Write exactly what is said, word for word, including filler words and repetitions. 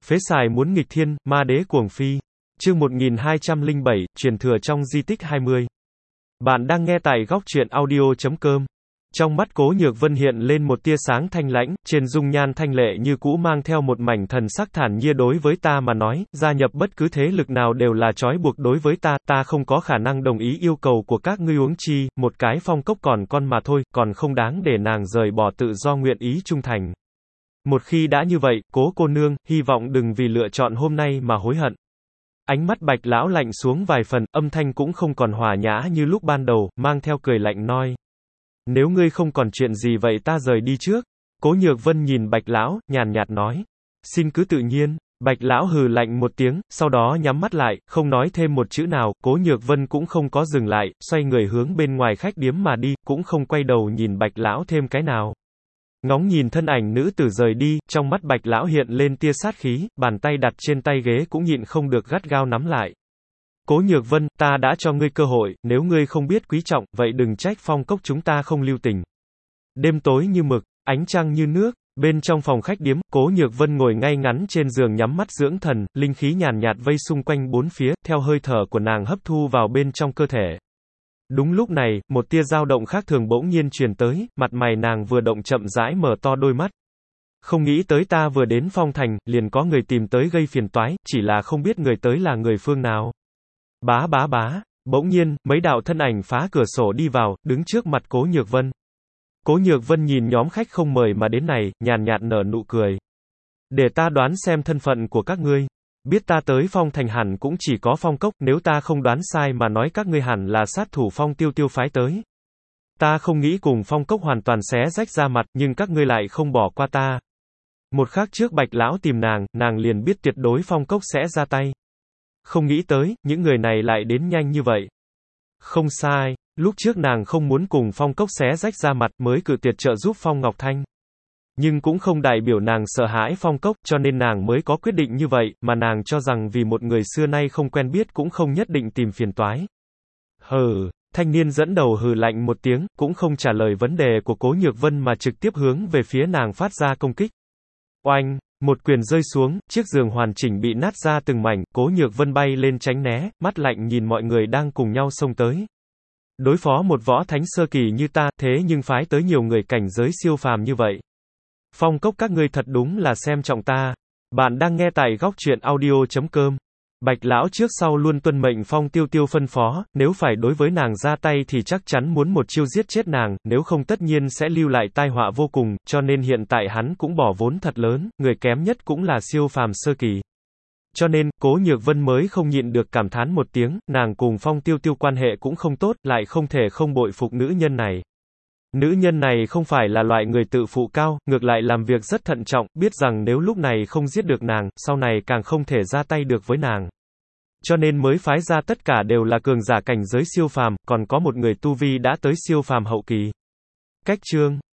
Phế xài muốn nghịch thiên, ma đế cuồng phi. Chương một nghìn hai trăm lẻ bảy, truyền thừa trong di tích hai mươi. Bạn đang nghe tại góc truyện audio chấm com. Trong mắt Cố Nhược Vân hiện lên một tia sáng thanh lãnh, trên dung nhan thanh lệ như cũ mang theo một mảnh thần sắc thản nhiên. Đối với ta mà nói, gia nhập bất cứ thế lực nào đều là trói buộc đối với ta, ta không có khả năng đồng ý yêu cầu của các ngươi, huống chi, một cái phong cốc còn con mà thôi, còn không đáng để nàng rời bỏ tự do nguyện ý trung thành. Một khi đã như vậy, Cố cô nương, hy vọng đừng vì lựa chọn hôm nay mà hối hận. Ánh mắt Bạch lão lạnh xuống vài phần, âm thanh cũng không còn hòa nhã như lúc ban đầu, mang theo cười lạnh nói: nếu ngươi không còn chuyện gì vậy ta rời đi trước. Cố Nhược Vân nhìn Bạch lão, nhàn nhạt nói: xin cứ tự nhiên. Bạch lão hừ lạnh một tiếng, sau đó nhắm mắt lại, không nói thêm một chữ nào. Cố Nhược Vân cũng không có dừng lại, xoay người hướng bên ngoài khách điếm mà đi, cũng không quay đầu nhìn Bạch lão thêm cái nào. Ngóng nhìn thân ảnh nữ tử rời đi, trong mắt Bạch lão hiện lên tia sát khí, bàn tay đặt trên tay ghế cũng nhịn không được gắt gao nắm lại. Cố Nhược Vân, ta đã cho ngươi cơ hội, nếu ngươi không biết quý trọng, vậy đừng trách phong cốc chúng ta không lưu tình. Đêm tối như mực, ánh trăng như nước, bên trong phòng khách điếm, Cố Nhược Vân ngồi ngay ngắn trên giường nhắm mắt dưỡng thần, linh khí nhàn nhạt vây xung quanh bốn phía, theo hơi thở của nàng hấp thu vào bên trong cơ thể. Đúng lúc này, một tia dao động khác thường bỗng nhiên truyền tới, mặt mày nàng vừa động chậm rãi mở to đôi mắt. Không nghĩ tới ta vừa đến phong thành, liền có người tìm tới gây phiền toái, chỉ là không biết người tới là người phương nào. Bá bá bá, bỗng nhiên, mấy đạo thân ảnh phá cửa sổ đi vào, đứng trước mặt Cố Nhược Vân. Cố Nhược Vân nhìn nhóm khách không mời mà đến này, nhàn nhạt nở nụ cười. Để ta đoán xem thân phận của các ngươi. Biết ta tới phong thành hẳn cũng chỉ có phong cốc, nếu ta không đoán sai mà nói các ngươi hẳn là sát thủ phong tiêu tiêu phái tới. Ta không nghĩ cùng phong cốc hoàn toàn xé rách ra mặt, nhưng các ngươi lại không bỏ qua ta. Một khắc trước Bạch lão tìm nàng, nàng liền biết tuyệt đối phong cốc sẽ ra tay. Không nghĩ tới, những người này lại đến nhanh như vậy. Không sai, lúc trước nàng không muốn cùng phong cốc xé rách ra mặt mới cự tuyệt trợ giúp Phong Ngọc Thanh. Nhưng cũng không đại biểu nàng sợ hãi phong cốc, cho nên nàng mới có quyết định như vậy, mà nàng cho rằng vì một người xưa nay không quen biết cũng không nhất định tìm phiền toái. Hừ, thanh niên dẫn đầu hừ lạnh một tiếng, cũng không trả lời vấn đề của Cố Nhược Vân mà trực tiếp hướng về phía nàng phát ra công kích. Oanh! Một quyền rơi xuống, chiếc giường hoàn chỉnh bị nát ra từng mảnh, Cố Nhược Vân bay lên tránh né, mắt lạnh nhìn mọi người đang cùng nhau xông tới. Đối phó một võ thánh sơ kỳ như ta, thế nhưng phái tới nhiều người cảnh giới siêu phàm như vậy. Phong cốc các ngươi thật đúng là xem trọng ta. Bạn đang nghe tại góc truyện audio chấm com. Bạch lão trước sau luôn tuân mệnh Phong tiêu tiêu phân phó, nếu phải đối với nàng ra tay thì chắc chắn muốn một chiêu giết chết nàng, nếu không tất nhiên sẽ lưu lại tai họa vô cùng, cho nên hiện tại hắn cũng bỏ vốn thật lớn, người kém nhất cũng là siêu phàm sơ kỳ. Cho nên, Cố Nhược Vân mới không nhịn được cảm thán một tiếng, nàng cùng Phong tiêu tiêu quan hệ cũng không tốt, lại không thể không bội phục nữ nhân này. Nữ nhân này không phải là loại người tự phụ cao, ngược lại làm việc rất thận trọng, biết rằng nếu lúc này không giết được nàng, sau này càng không thể ra tay được với nàng. Cho nên mới phái ra tất cả đều là cường giả cảnh giới siêu phàm, còn có một người tu vi đã tới siêu phàm hậu kỳ. Cách chương